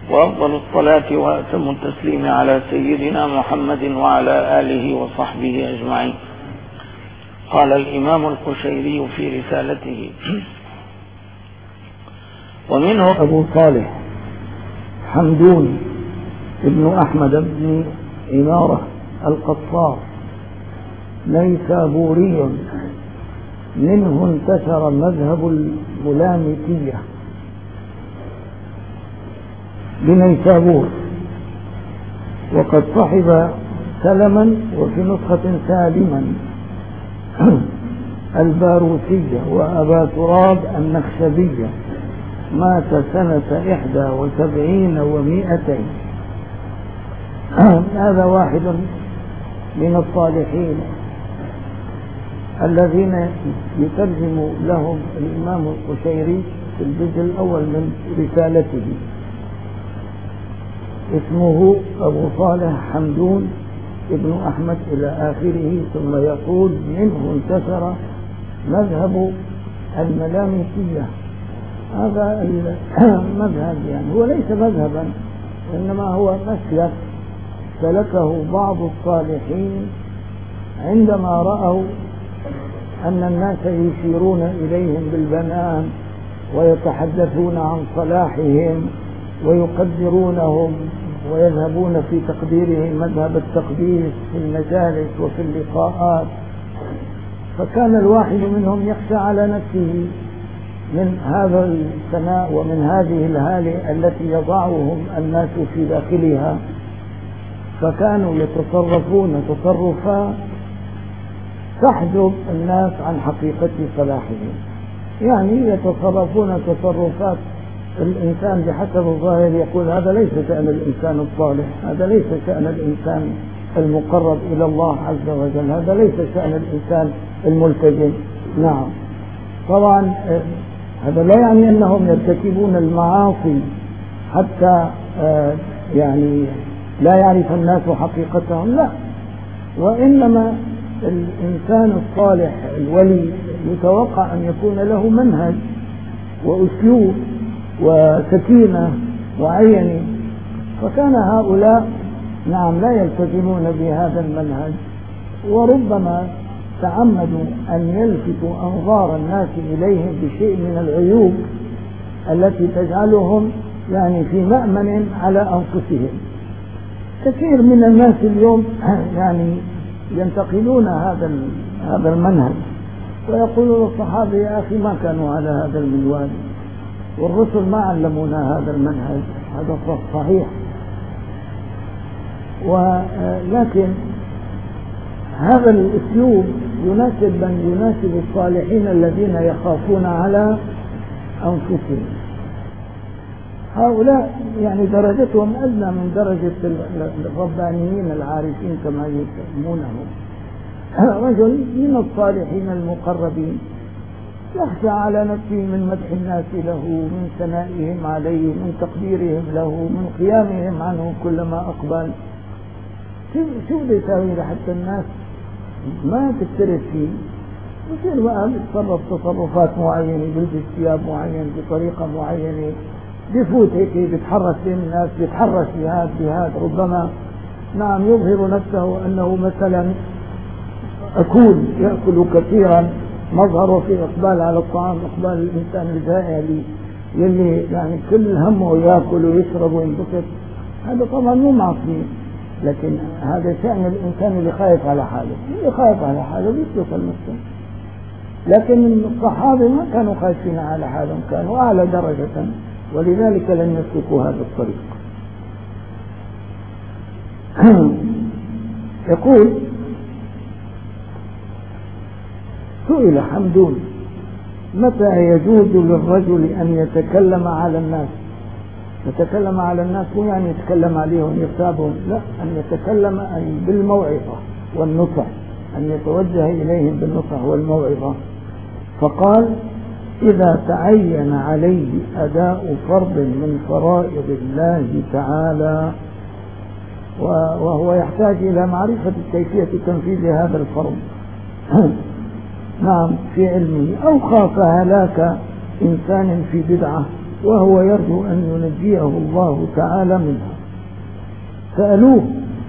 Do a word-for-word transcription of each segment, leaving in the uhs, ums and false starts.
وأفضل الصلاة وأتم التسليم على سيدنا محمد وعلى آله وصحبه أجمعين. قال الإمام القشيري في رسالته: ومنه أبو صالح حمدون ابن أحمد بن عمارة القصار نيسابوري، منه انتشر مذهب الملامتية بنيسابور، وقد صحب سلما وفي نسخة سالما الباروسية وأبا تراب النخشبية، مات سنة إحدى وسبعين ومائتين. هذا واحد من الصالحين الذين يترجم لهم الإمام القشيري في الجزء الأول من رسالته. اسمه أبو صالح حمدون ابن أحمد إلى آخره، ثم يقول: منه انتشر مذهب الملامتية. هذا المذهب يعني هو ليس مذهبا، وإنما هو مسلك سلكه بعض الصالحين عندما رأوا أن الناس يشيرون إليهم بالبنان ويتحدثون عن صلاحهم ويقدرونهم ويذهبون في تقديرهم مذهب التقديس في المجالس وفي اللقاءات. فكان الواحد منهم يخشى على نفسه من هذا الثناء ومن هذه الهالة التي يضعهم الناس في داخلها، فكانوا يتصرفون تصرفات تحجب الناس عن حقيقة صلاحهم. يعني يتصرفون تصرفات الإنسان بحسب الظاهر يقول هذا ليس شأن الإنسان الصالح، هذا ليس شأن الإنسان المقرب إلى الله عز وجل، هذا ليس شأن الإنسان الملتزم. نعم، طبعا هذا لا يعني أنهم يرتكبون المعاصي حتى يعني لا يعرف الناس حقيقتهم، لا، وإنما الإنسان الصالح الولي يتوقع أن يكون له منهج وأسلوب وسكينة معينة، فكان هؤلاء نعم لا يلتزمون بهذا المنهج، وربما تعمدوا أن يلفتوا أنظار الناس إليهم بشيء من العيوب التي تجعلهم يعني في مأمن على أنفسهم. كثير من الناس اليوم يعني ينتقلون هذا هذا المنهج ويقولون الصحابة يا أخي ما كانوا على هذا المنوال، والرسل ما علمونا هذا المنهج. هذا صحيح، ولكن هذا الأسلوب يناسب من يناسب الصالحين الذين يخافون على أنفسهم. هؤلاء يعني درجتهم أدنى من درجة الربانيين العارفين كما يسمونهم. رجل من الصالحين المقربين يخشى على نفسه من مدح الناس له، من ثنائهم عليه، من تقديرهم له، من قيامهم عنه كلما أقبل. شو بده يساوي لحتى الناس ما تكترث فيه؟ يصير بقى بيتصرف تصرفات معينة، بيلبس ثياب معينة بطريقة معينة، بيفوت هيك بيتحرك بين الناس، بيتحرك بهذا بهذا، ربما نعم يظهر نفسه أنه مثلا أكول يأكل كثيرا، مظهره في إقبال على الطعام إقبال الإنسان الجائع يلي يعني كل همه يأكل ويشرب وينبسط. هذا طبعا مو معصية، لكن هذا شأن الإنسان اللي خايف على حاله، اللي خايف على حاله بيسلك المسلم. لكن الصحابة ما كانوا خايفين على حالهم، كانوا أعلى درجة، ولذلك لم يسلكوا هذا الطريق. يقول: سئل حمدون متى يجوز للرجل أن يتكلم على الناس؟ يتكلم على الناس مو يعني يتكلم عليهم يغتابهم، لا، أن يتكلم أي بالموعظة والنصح، أن يتوجه إليهم بالنصح والموعظة. فقال: إذا تعين عليه أداء فرض من فرائض الله تعالى وهو يحتاج إلى معرفة كيفية تنفيذ هذا الفرض نعم في علمه، أو خاف هلاك إنسان في بدعة وهو يرجو أن ينجيه الله تعالى منها. سألوه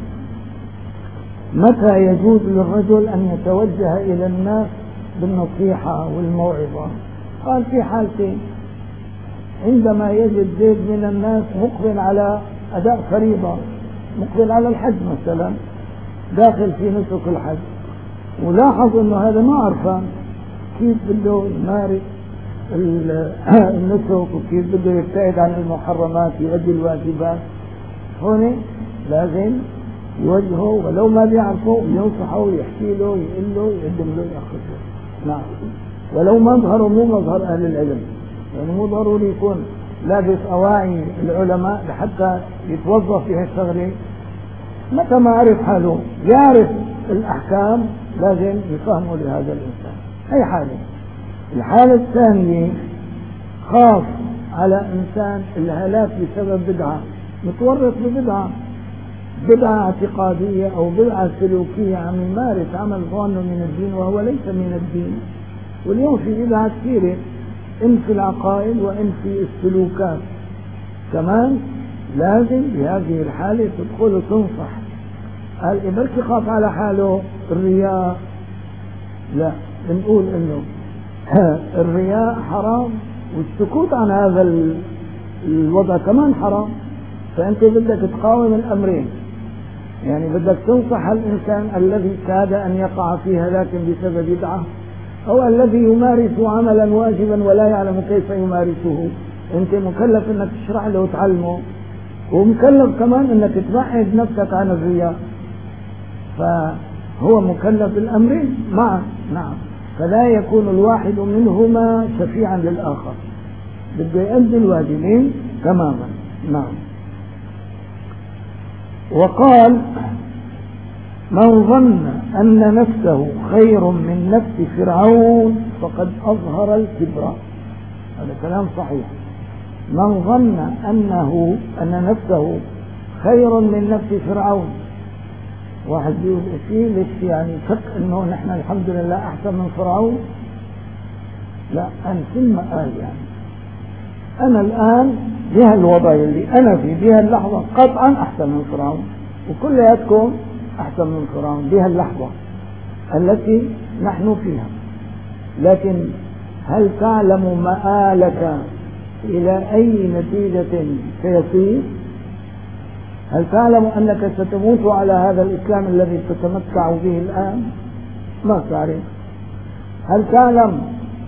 متى يجوز للرجل أن يتوجه إلى الناس بالنصيحة والموعظة؟ قال في حالتين: عندما يجد زيد من الناس مقبل على أداء فريضة، مقبل على الحج مثلا، داخل في نسك الحج، ولاحظ أنه هذا ما عرفان كيف بده يمارس النسك وكيف بده يبتعد عن المحرمات يؤدي الواجبات، هون لازم يوجهه ولو ما بيعرفه، ينصحه ويحكي له ويقول له ويقدم له يأخذ له. نعم، ولو مظهره مو مظهر أهل العلم، يعني مو ضروري يكون لابس أواعي العلماء لحتى يتوظف في هالشغلة. متى ما عرف حاله يعرف الأحكام لازم يفهمه لهذا الإنسان. أي حالة. الحالة الثانية خاص على إنسان الهلاك بسبب بدعة، متورط ببدعة، بدعة اعتقادية أو بدعة سلوكية، عم يمارس عمل ظانه من الدين وهو ليس من الدين. واليوم في بدعة كثيرة، إن في العقائد وإن في السلوكات. كمان لازم بهذه الحالة تدخل وتنصح. قال إذا بركي خاف على حاله الرياء، لا، بنقول إنه الرياء حرام، والسكوت عن هذا الوضع كمان حرام. فأنت بدك تقاوم الأمرين، يعني بدك تنصح الإنسان الذي كاد أن يقع في هلاك بسبب بدعة، أو الذي يمارس عملا واجبا ولا يعلم كيف يمارسه. أنت مكلف أنك تشرح له وتعلمه، ومكلف كمان أنك تبعد نفسك عن الرياء، فهو مكلف بالأمرين معا. نعم، فلا يكون الواحد منهما شفيعا للآخر، بده يؤدي الواجبين تماما. نعم. وقال: من ظن أن نفسه خير من نفس فرعون فقد أظهر الكبر. هذا كلام صحيح. من ظن أنه أن نفسه خير من نفس فرعون، واحد يقول شيء ليش يعني شك أنه نحن الحمد لله أحسن من فرعون؟ لا، أنا ثم قال يعني أنا الآن بها الوضع اللي أنا في بها اللحظة قطعا أحسن من فرعون، وكلياتكم أحسن من فرعون بها اللحظة التي نحن فيها. لكن هل تعلم مآلك إلى أي نتيجة سيصير؟ هل تعلم أنك ستموت على هذا الإسلام الذي تتمتع به الآن؟ ما تعرف. هل تعلم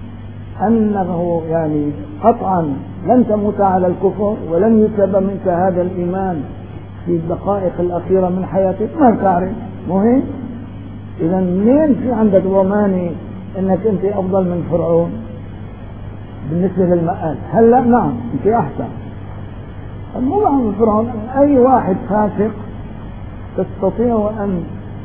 أنه يعني قطعا لن تموت على الكفر ولن يسلب منك هذا الإيمان في الدقائق الأخيرة من حياتك؟ ما تعرف. مهم. إذا منين في عندك ضمانة أنك أنت أفضل من فرعون بالنسبة للمآل؟ هلا نعم أنت أحسن، مو عن فرعون. أي واحد فاسق تستطيع أن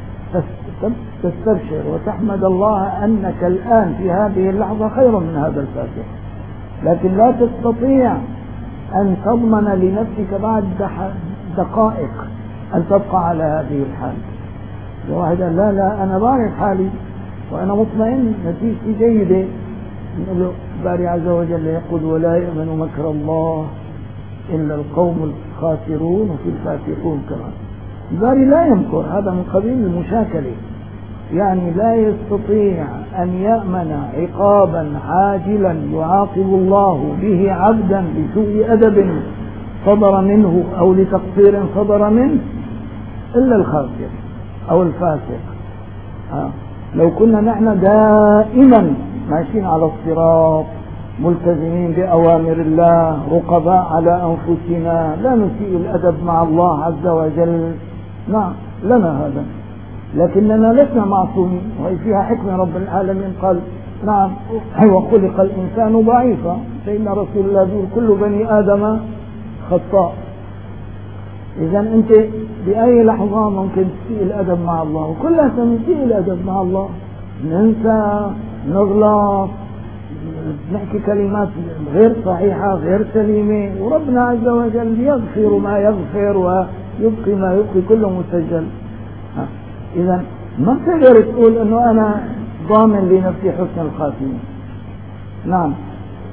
تستبشر وتحمد الله أنك الآن في هذه اللحظة خير من هذا الفاسق، لكن لا تستطيع أن تضمن لنفسك بعد دقائق أن تبقى على هذه الحال. الواحد قال لا لا أنا بعرف حالي وأنا مطمئن نتيجتي جيدة. نقول له الباري عز وجل يقول: ولا يأمن مكر الله إلا القوم الخاسرون، وفي الفاسقون كمان. الباري لا يمكر، هذا من قبيل المشاكلة، يعني لا يستطيع أن يأمن عقابا عاجلا يعاقب الله به عبدا بسوء أدب صدر منه أو لتقصير صدر منه إلا الخاسر أو الفاسق. آه. لو كنا نحن دائما ماشيين على الصراط ملتزمين بأوامر الله رقباء على أنفسنا لا نسيء الأدب مع الله عز وجل، نعم لنا هذا، لكننا لسنا معصومين، وهي فيها حكمة رب العالمين. قال نعم وخلق الإنسان ضعيفا، سيدنا رسول الله يقول: كل بني آدم خطاء. إذا أنت بأي لحظة ممكن تسيء الأدب مع الله، وكلها سنسيء الأدب مع الله، ننسى، نغلط، نحكي كلمات غير صحيحة غير سليمة، وربنا عز وجل يغفر ما يغفر ويبقي ما يبقي، كله مسجل. إذا ما تقدر تقول أنه أنا ضامن لنفسي حسن الخاتمة. نعم،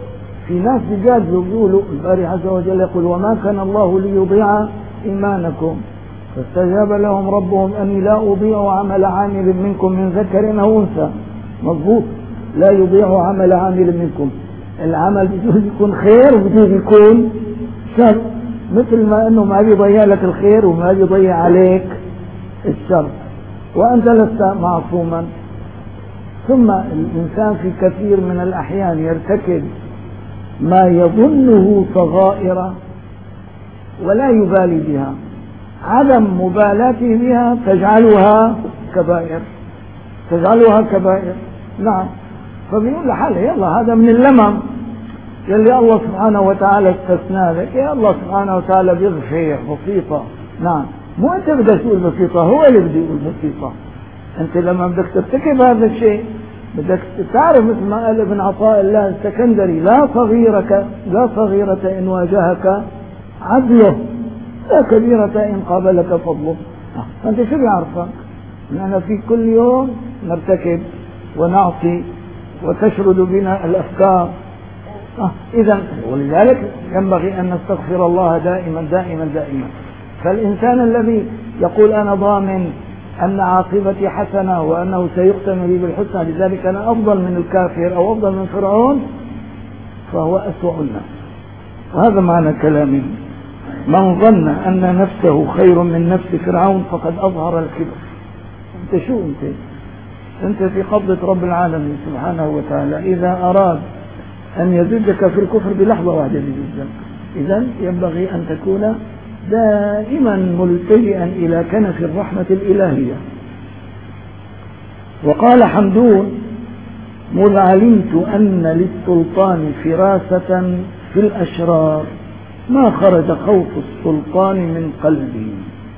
في ناس بيجادلوا بيقولوا الباري عز وجل يقول وما كان الله ليضيع إيمانكم فاستجاب لهم ربهم أني لا أضيع عمل عامل منكم من ذكر أو أنثى. مضبوط، لا يضيع عمل عامل منكم، العمل بده يكون خير وبده يكون شر، مثل ما أنه ما بيضيع لك الخير وما بيضيع عليك الشر، وأنت لست معصوما. ثم الإنسان في كثير من الأحيان يرتكب ما يظنه صغائر ولا يبالي بها، عدم مبالاته بها تجعلها كبائر تجعلها كبائر نعم. فبيقول لحاله يلا هذا من اللمم يلي الله سبحانه وتعالى استثنى لك، يا الله سبحانه وتعالى بيغفر بسيطة. نعم، مو أنت بدك تقول بسيطة، هو اللي بده يقول بسيطة. أنت لما بدك ترتكب هذا الشيء بدك تعرف مثل ما قال ابن عطاء الله السكندري لا صغيرك لا صغيرة إن واجهك عدله لا كبيرة إن قابلك فضله. أنت شو بيعرفك؟ نحن في كل يوم نرتكب ونعصي وتشرد بنا الأفكار. آه إذا ولذلك ينبغي أن نستغفر الله دائما دائما دائما. فالإنسان الذي يقول أنا ضامن أن عاقبتي حسنة وأنه سيختم لي بالحسنى لذلك أنا أفضل من الكافر أو أفضل من فرعون فهو أسوأ الناس. وهذا معنى كلامه. من ظن أن نفسه خير من نفس فرعون فقد أظهر الكبر. أنت شو أنت؟ أنت في قبضة رب العالمين سبحانه وتعالى، إذا أراد أن يزدك في الكفر بلحظة واحدة يزدك. إذن ينبغي أن تكون دائما ملتجئا إلى كنف الرحمة الإلهية. وقال حمدون مذ علمت أن للسلطان فراسة في الأشرار ما خرج خوف السلطان من قلبي.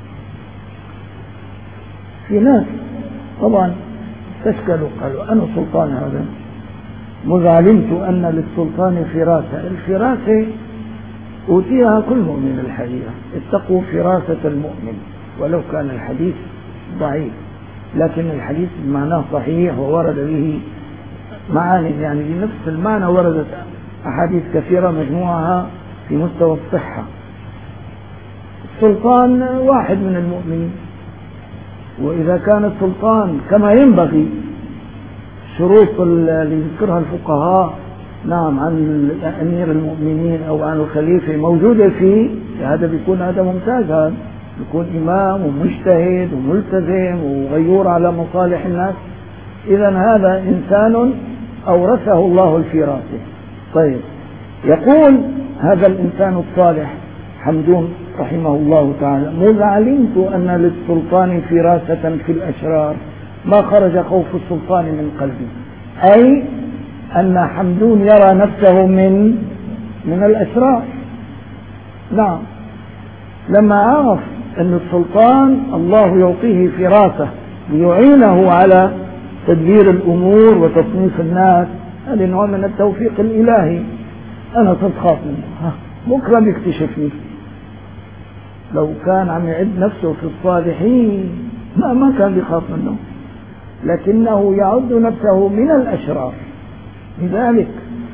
في ناس طبعا تشكلوا قالوا أنا سلطان هذا. مذ علمت أن للسلطان فراسة، الفراسة أوتيها كل مؤمن الحقيقة، اتقوا فراسة المؤمن ولو كان الحديث ضعيف، لكن الحديث معناه صحيح وورد به معاني، يعني بنفس المعنى وردت أحاديث كثيرة مجموعها في مستوى الصحة. السلطان واحد من المؤمنين، وإذا كان السلطان كما ينبغي شروط اللي يذكرها الفقهاء نعم عن أمير المؤمنين أو عن الخليفة موجودة فيه، هذا بيكون هذا ممتاز، هذا بيكون إمام ومجتهد وملتزم وغيور على مصالح الناس. إذا هذا إنسان أورثه الله الفراسة. طيب يقول هذا الإنسان الصالح حمدون رحمه الله تعالى مذ علمت أن للسلطان فراسة في الأشرار ما خرج خوف السلطان من قلبي، أي أن حمدون يرى نفسه من من الأشرار. نعم، لما عرف أن السلطان الله يعطيه فراسة ليعينه على تدبير الأمور وتصنيف الناس، هذا نوع من التوفيق الإلهي. أنا صرت خاف منه، بكرة بيكتشفني. لو كان عم يعد نفسه في الصالحين ما ما كان بيخاف منه، لكنه يعد نفسه من الأشرار. لذلك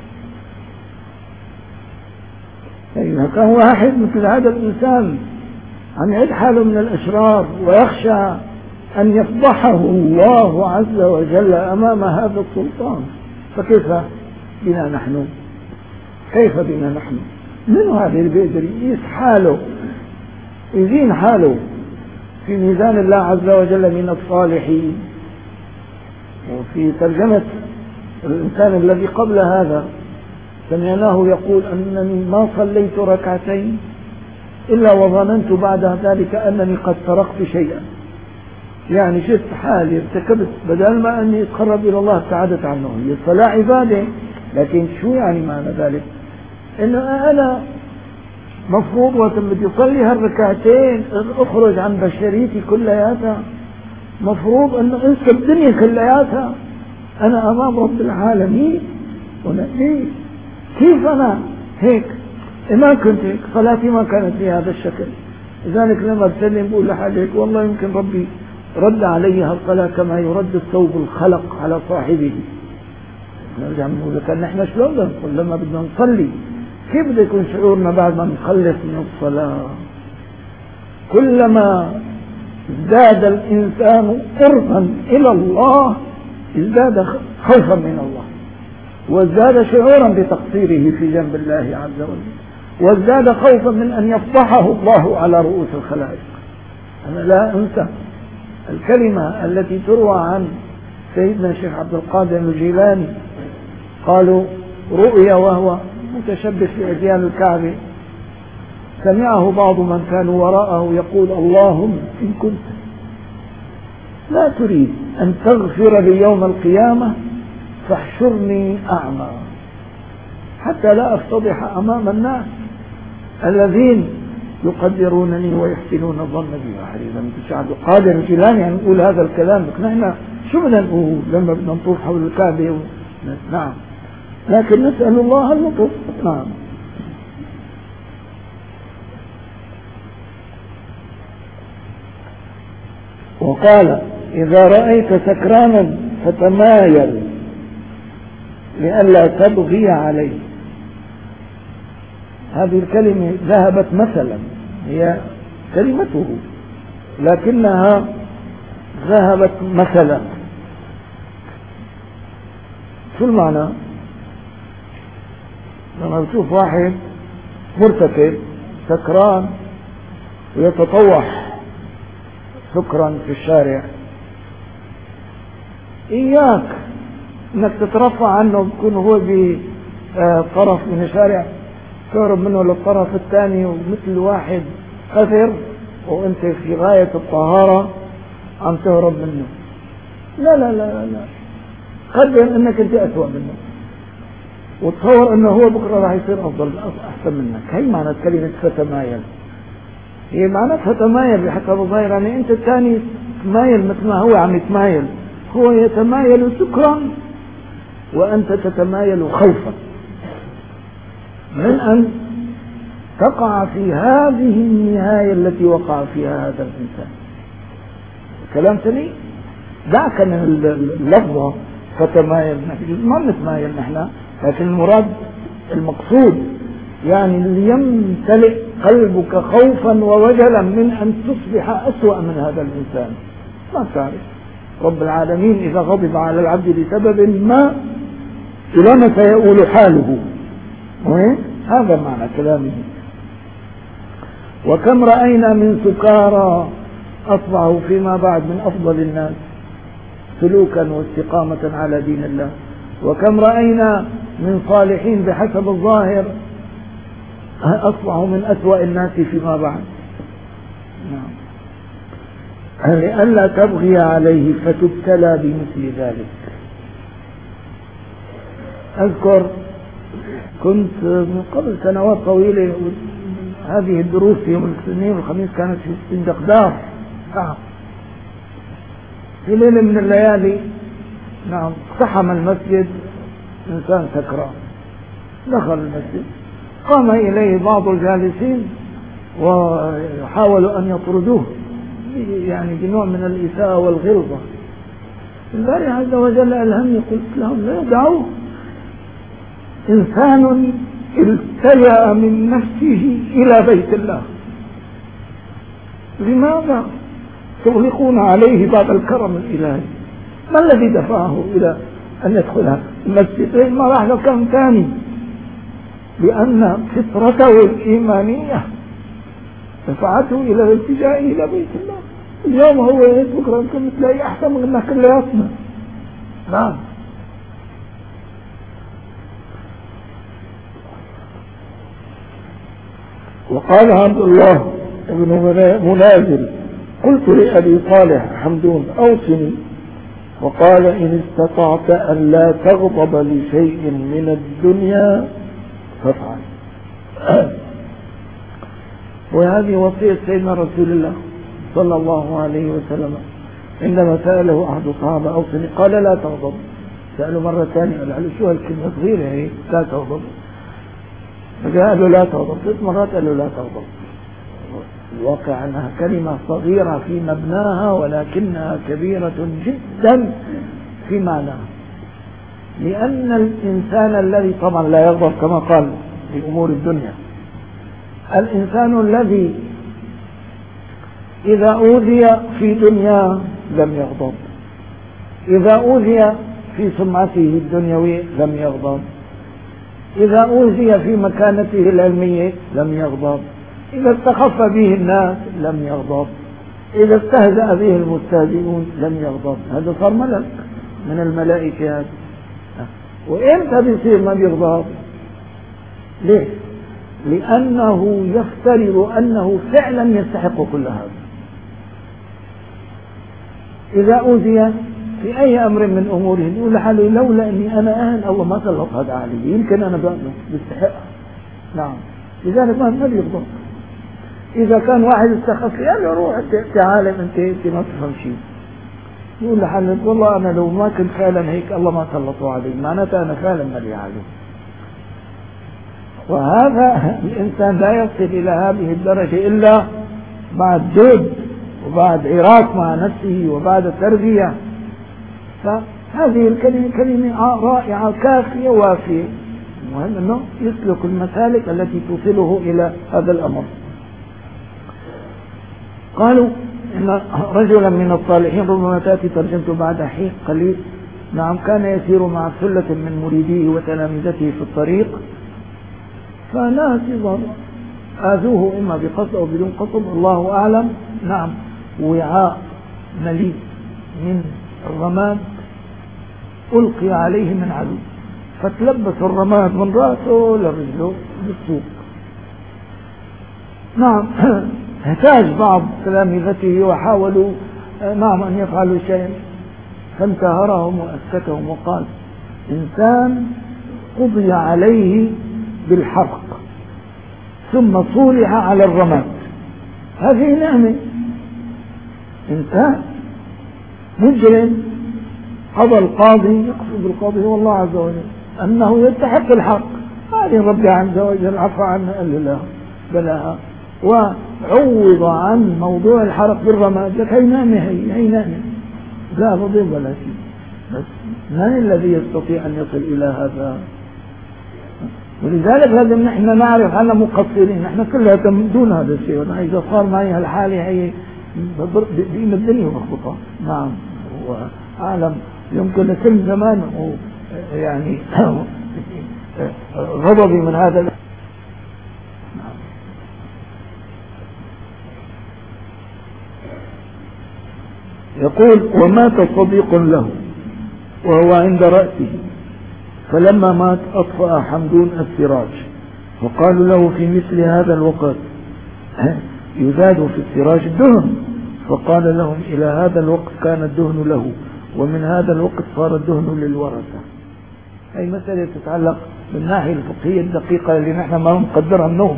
إذا كان واحد مثل هذا الإنسان عم يعد حاله من الأشرار ويخشى أن يفضحه الله عز وجل أمام هذا السلطان، فكيف بنا نحن؟ كيف بنا نحن؟ من هذا اللي بيقدر يقيس حاله يزين حاله في ميزان الله عز وجل من الصالحين؟ وفي ترجمة الإنسان الذي قبل هذا سمعناه يقول أنني ما صليت ركعتين إلا وظننت بعد ذلك أنني قد سرقت شيئا، يعني شفت حالي ارتكبت بدل ما أني أتقرب إلى الله ابتعدت عنه. هي الصلاة عبادة، لكن شو يعني معنى ذلك؟ إنه أنا مفروض وقت بدي أصلي هالركعتين أخرج عن بشريتي كلياتها، مفروض أنه أنسى الدنيا كلياتها، أنا أمام رب العالمين ونبيه. كيف أنا هيك؟ ما كنت هيك، صلاتي ما كانت بهذا الشكل. لذلك لما بسلم بقول لحالي هيك والله يمكن ربي رد علي هالصلاة كما يرد الثوب الخلق على صاحبه. نرجع نقول لك نحن شلون نقول لما بدنا نصلي كيف بده يكون شعورنا بعد ما نخلص من الصلاة؟ كلما ازداد الإنسان قربا إلى الله ازداد خوفا من الله، وازداد شعورا بتقصيره في جنب الله عز وجل، وازداد خوفا من أن يفضحه الله على رؤوس الخلائق. أنا لا أنسى الكلمة التي تروى عن سيدنا الشيخ عبد القادر الجيلاني، قالوا رؤيا وهو متشبث بأديان الكعبة، سمعه بعض من كانوا وراءه يقول اللهم إن كنت لا تريد أن تغفر لي يوم القيامة فاحشرني أعمى حتى لا أفتضح أمام الناس الذين يقدرونني ويحسنون الظن بي. حريصا الشيخ عبد القادر الجيلاني يعني نقول هذا الكلام، لكن احنا شو بدنا نقول لما بدنا نطوف حول الكعبة و... نعم، لكن نسأل الله اللطف. نعم. وقال إذا رأيت سكرانا فتمايل لئلا تبغي عليه. هذه الكلمة ذهبت مثلا، هي كلمته لكنها ذهبت مثلا. شو المعنى؟ لما بتشوف واحد مرتكب سكران ويتطوح سكرا في الشارع، إياك انك تترفع عنه، بيكون هو بطرف من الشارع تهرب منه للطرف الثاني ومثل واحد قذر وانت في غاية الطهارة عم تهرب منه. لا لا لا لا، قدر انك انت اسوأ منه وتصور انه هو بكرة راح يصير افضل احسن منك. هي معنى كلمة فتمايل، هي معناتها تمايل بحسب الظاهر، يعني انت الثاني تمايل مثل ما هو عم يتمايل، هو يتمايل سكرا وانت تتمايل خوفا من ان تقع في هذه النهاية التي وقع فيها هذا الانسان. كلام ثاني، دعك من اللفظة فتمايل، ما نتمايل نحن، لكن المراد المقصود يعني ليمتلئ قلبك خوفا ووجلا من أن تصبح أسوأ من هذا الإنسان. ما تعرف رب العالمين إذا غضب على العبد لسبب ما إلى ما سيؤول حاله. هذا معنى كلامه. وكم رأينا من سكارى أصبحوا فيما بعد من أفضل الناس سلوكا واستقامة على دين الله، وكم رأينا من صالحين بحسب الظاهر أصبحوا من أسوأ الناس فيما بعد. نعم. لئلا تبغي عليه فتبتلى بمثل ذلك. أذكر كنت من قبل سنوات طويلة هذه الدروس في يوم الاثنين والخميس كانت في الدقدار. نعم. في ليلة من الليالي نعم اقتحم المسجد إنسان سكران، دخل المسجد، قام إليه بعض الجالسين وحاولوا أن يطردوه يعني بنوع من الإساءة والغلظة. الباري عز وجل ألهمني قلت لهم لا دعوه، إنسان التجأ من نفسه إلى بيت الله، لماذا تغلقون عليه باب الكرم الإلهي؟ ما الذي دفعه إلى أن يدخل المسجد؟ ما راح له كم ثاني، لأن فطرته الإيمانية دفعته إلى الالتجاء إلى بيت الله. اليوم هو بكرة يمكن تلاقي أحسن من كلياتنا. نعم. وقال عبد الله بن منازل قلت لأبي صالح حمدون أوصني، وقال إن استطعت أن لا تغضب لشيء من الدنيا فافعل. وهذه وصية سيدنا رسول الله صلى الله عليه وسلم عندما سأله أحد الصحابة أوصني قال لا تغضب. سأله مرة ثانية قال له شو هالكلمة صغيرة هي لا تغضب، فقال له لا تغضب ثلاث مرات قال له لا تغضب. الواقع أنها كلمة صغيرة في مبناها ولكنها كبيرة جدا في معناها. لأن الإنسان الذي طبعا لا يغضب كما قال في أمور الدنيا، الإنسان الذي إذا أوذي في دنيا لم يغضب، إذا أوذي في سمعته الدنيوية لم يغضب، إذا أوذي في مكانته العلمية لم يغضب، إذا استخف به الناس لم يغضب، إذا استهزأ به المستهزئون لم يغضب. هذا صار ملك من الملائكة. وإمتى بيصير ما بيغضب؟ ليه؟ لأنه يفترض أنه فعلا يستحق كل هذا. إذا أوذي في أي أمر من أموره يقول لحاله لولا أني أنا أهل الله ما سلط هذا علي، يمكن أنا بستحق. نعم، لذلك ما بيغضب. إذا كان واحد استخف قال له روح تعالى أنت أنت ما تفهم شيء، يقول لحاله والله أنا لو ما كنت فعلا هيك الله ما سلطوا علي، معناته أنا فعلا ملي عليه. وهذا الإنسان لا يصل إلى هذه الدرجة إلا بعد جهد وبعد عراق مع نفسه وبعد تربية. فهذه الكلمة كلمة رائعة كافية وافية. المهم أنه يسلك المسالك التي توصله إلى هذا الأمر. قالوا إن رجلا من الصالحين ربما تأتي ترجمته بعد حين قليل، نعم، كان يسير مع سلة من مريديه وتلامذته في الطريق، فناس آذوه إما بقصد أو بدون قصد الله أعلم. نعم، وعاء مليء من الرماد ألقي عليه من عدو، فتلبس الرماد من رأسه لرجله بالسوق. نعم، احتاج بعض تلامذته وحاولوا نعم أن يفعلوا شيئا، فانتهرهم وأسكتهم وقال إنسان قضي عليه بالحرق ثم صولح على الرماد، هذه نعمة. إنسان مجرم قضى القاضي، يقصد القاضي هو الله عز وجل أنه يستحق الحق، هذه ربي عز وجل عفى عنه قال له بلاها وعوض عن موضوع الحرق بالرماد. لك هي نعمة، هي هي نعمة، لا غضب ولا شيء، بس من الذي يستطيع أن يصل إلى هذا؟ ولذلك لازم نحن نعرف أننا مقصرين، نحن كلها دون هذا الشيء. وأنا إذا صار معي هالحالة هي بقيم الدنيا مخبطة. نعم، وعالم يمكن لكل زمان يعني غضبي من هذا. يقول ومات صديق له وهو عند رأسه، فلما مات أطفأ حمدون السراج، فقالوا له في مثل هذا الوقت يزاد في السراج الدهن، فقال لهم إلى هذا الوقت كان الدهن له، ومن هذا الوقت صار الدهن للورثة. هي مسألة تتعلق بالناحية الفقهية الدقيقة اللي نحن ما نقدرها النوم.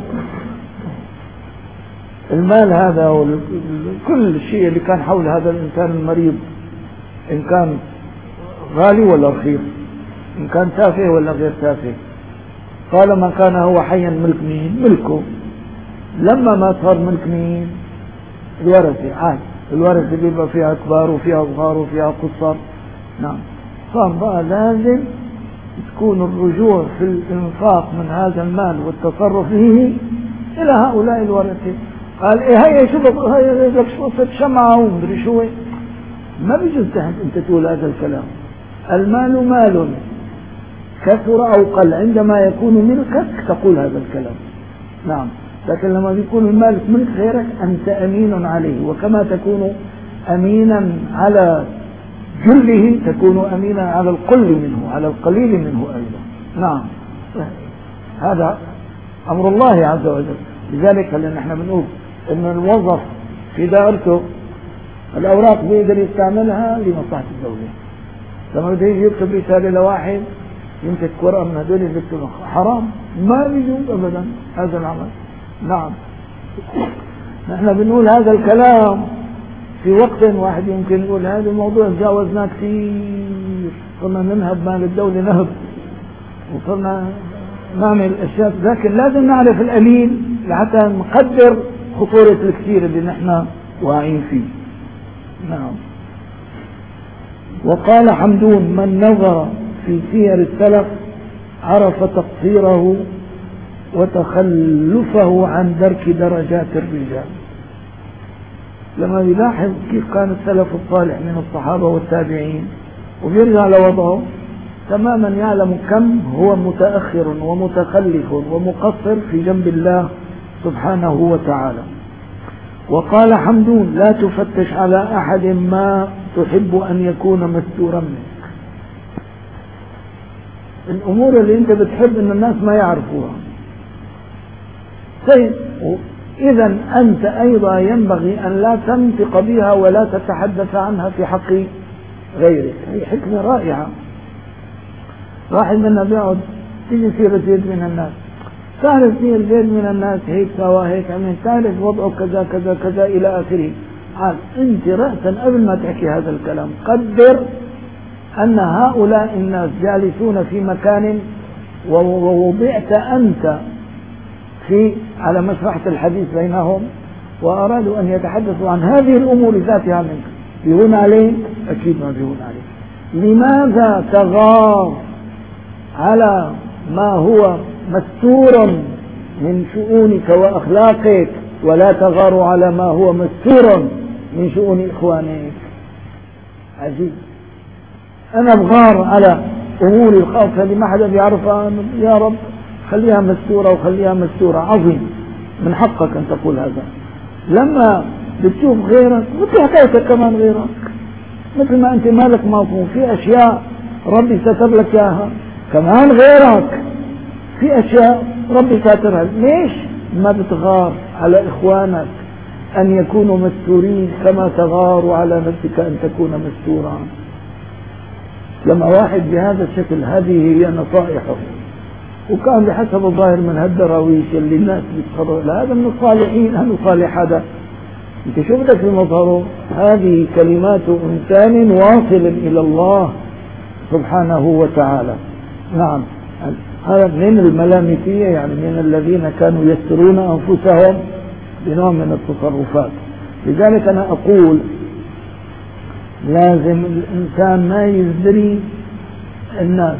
المال هذا وكل الشيء اللي كان حول هذا الإنسان المريض، إن كان غالي ولا رخيص، إن كان تافه ولا غير تافه، طالما كان هو حيا ملك مين؟ ملكه. لما ما صار ملك مين؟ الورثة. عاد الورثة بيبقى فيها كبار وفيها صغار وفيها قصر. نعم، صار بقى لازم تكون الرجوع في الإنفاق من هذا المال والتصرف فيه إلى هؤلاء الورثة. قال إيه هي شو هي لك شوفة شمعة ومدري شو، ما بيجوز أنت تقول هذا الكلام. المال مال كثر أو قل، عندما يكون ملكك تقول هذا الكلام. نعم، لكن لما يكون المال ملك غيرك أنت أمين عليه، وكما تكون أمينا على جله تكون أمينا على القل منه، على القليل منه أيضا. نعم، هذا أمر الله عز وجل. لذلك لأن احنا بنقول إن الوظف في دائرته الأوراق بيقدر يستعملها لمصلحة الدولة. لما بده يجي يكتب رسالة لواحد يمسك ورقة من هذول يكتب حرام، ما بيجوز أبدا هذا العمل. نعم، نحن بنقول هذا الكلام في وقت واحد يمكن يقول هذا الموضوع تجاوزناه كثير، صرنا ننهب مال الدولة نهب وصرنا نعمل أشياء، لكن لازم نعرف القليل لحتى نقدر خطورة الكثير اللي نحن واعين فيه. نعم. وقال حمدون من نظر في سير السلف عرف تقصيره وتخلفه عن درك درجات الرجال. لما يلاحظ كيف كان السلف الصالح من الصحابة والتابعين وبيرجع لوضعه تماما يعلم كم هو متأخر ومتخلف ومقصر في جنب الله سبحانه وتعالى. وقال حمدون: لا تفتش على أحد ما تحب أن يكون مستورا منك. الأمور اللي أنت بتحب أن الناس ما يعرفوها طيب، إذا أنت أيضا ينبغي أن لا تنطق بها ولا تتحدث عنها في حق غيرك. هي حكمة رائعة. واحد منا بيقعد تيجي سيرة زيد من الناس، تعرف سير زيد من الناس هيك سوا هيك عمل، تعرف وضعه كذا كذا كذا إلى آخره. قال أنت رأسا قبل ما تحكي هذا الكلام قدر أن هؤلاء الناس جالسون في مكان ووضعت أنت في على مشرحة الحديث بينهم، وأرادوا أن يتحدثوا عن هذه الأمور ذاتها منك. بيهون عليك؟ أكيد ما بيهون عليك. لماذا تغار على ما هو مستور من شؤونك وأخلاقك ولا تغار على ما هو مستور من شؤون إخوانك؟ عجيب. أنا بغار على أموري الخاصة اللي ما حدا بيعرفها، يا رب خليها مستورة وخليها مستورة. عظيم، من حقك أن تقول هذا. لما بتشوف غيرك مثل حكايتك كمان غيرك، مثل ما أنت مالك مفهوم في أشياء ربي ستر لك إياها، كمان غيرك في أشياء ربي ساترها. ليش ما بتغار على إخوانك أن يكونوا مستورين كما تغار على نفسك أن تكون مستورا؟ لما واحد بهذا الشكل، هذه هي نصائحه. وكان بحسب الظاهر من هالدراويش اللي الناس بيتخرجوا لا هذا من الصالحين، هذا صالح. هذا انت شو بدك في مظهره؟ هذه كلمات انسان واصل الى الله سبحانه وتعالى. نعم، هذا من الملامسية، يعني من الذين كانوا يسترون انفسهم بنوع من التصرفات. لذلك انا اقول لازم الانسان ما يزدري الناس،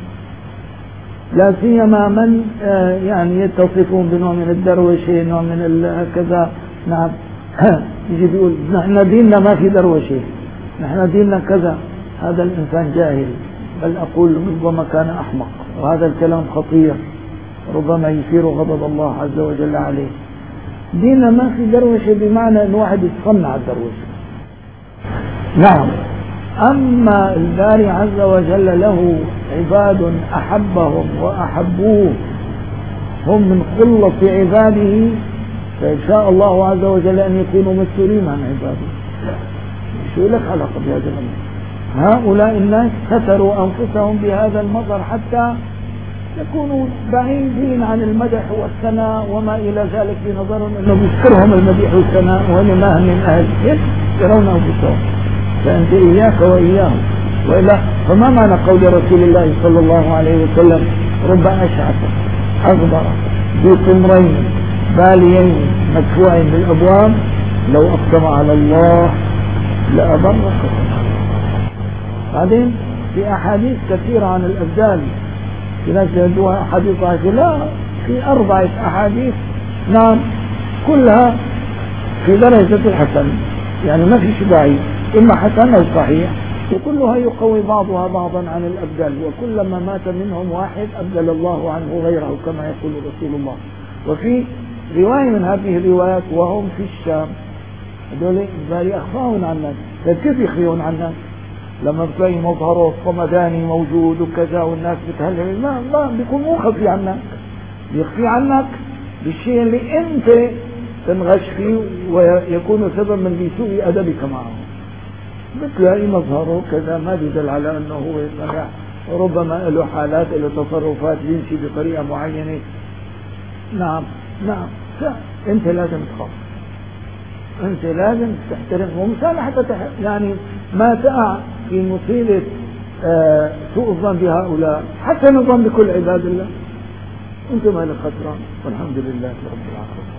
لا سيما من يعني يتصفون بنوع من الدروشه، نوع من كذا. نعم، يجي بيقول نحن ديننا ما في دروشه، نحن ديننا كذا. هذا الانسان جاهل، بل اقول ربما كان احمق، وهذا الكلام خطير، ربما يثير غضب الله عز وجل عليه. ديننا ما في دروشه بمعنى ان واحد يتصنع الدروشه. نعم، أما الباري عز وجل له عباد أحبهم وأحبوه، هم من خلص عباده، فإن شاء الله عز وجل أن يكونوا مسؤولين عن عباده. شو لك علاقة بهذا الأمر؟ هؤلاء الناس ستروا أنفسهم بهذا المظهر حتى يكونوا بعيدين عن المدح والثناء وما إلى ذلك، بنظرهم أنه يذكرهم المديح والثناء وهم ما هم من أهل يرون أنفسهم. فأنت إياك وإياهم، وإلا فما معنى قول رسول الله صلى الله عليه وسلم: رب أشعث أغبر ذي طمرين باليين مدفوع بالأبواب لو أقسم على الله لأبرك. بعدين في أحاديث كثيرة عن الأبدال، في ناس يدوها أحاديث ضعيفة، لا، في أربعة أحاديث نعم كلها في درجة الحسن، يعني ما في شيء ضعيف، إما حسن أو صحيح، وكلها يقوي بعضها بعضا عن الأبدال. وكلما مات منهم واحد أبدل الله عنه غيره كما يقول رسول الله. وفي رواية من هذه الروايات وهم في الشام، هذول الباري أخفاهم عن الناس. كيف يخفيهم عن الناس؟ لما بتلاقي مظهره الصمداني موجود وكذا والناس بتهلل، ما ما بيكون مو خفي عنك، بيخفي عنك بالشيء اللي أنت تنغش فيه ويكون سبب من سوء أدبك معه. بتلاقي مظهره كذا ما بيدل على أنه هو يصنع، ربما له حالات له تصرفات يمشي بطريقة معينة. نعم نعم، أنت لازم تخاف، أنت لازم تحترم ومثال حتى تح... يعني ما تقع في مصيبة آه سوء الظن بهؤلاء، حتى الظن بكل عباد الله، أنت مالك خسران، والحمد لله رب العالمين.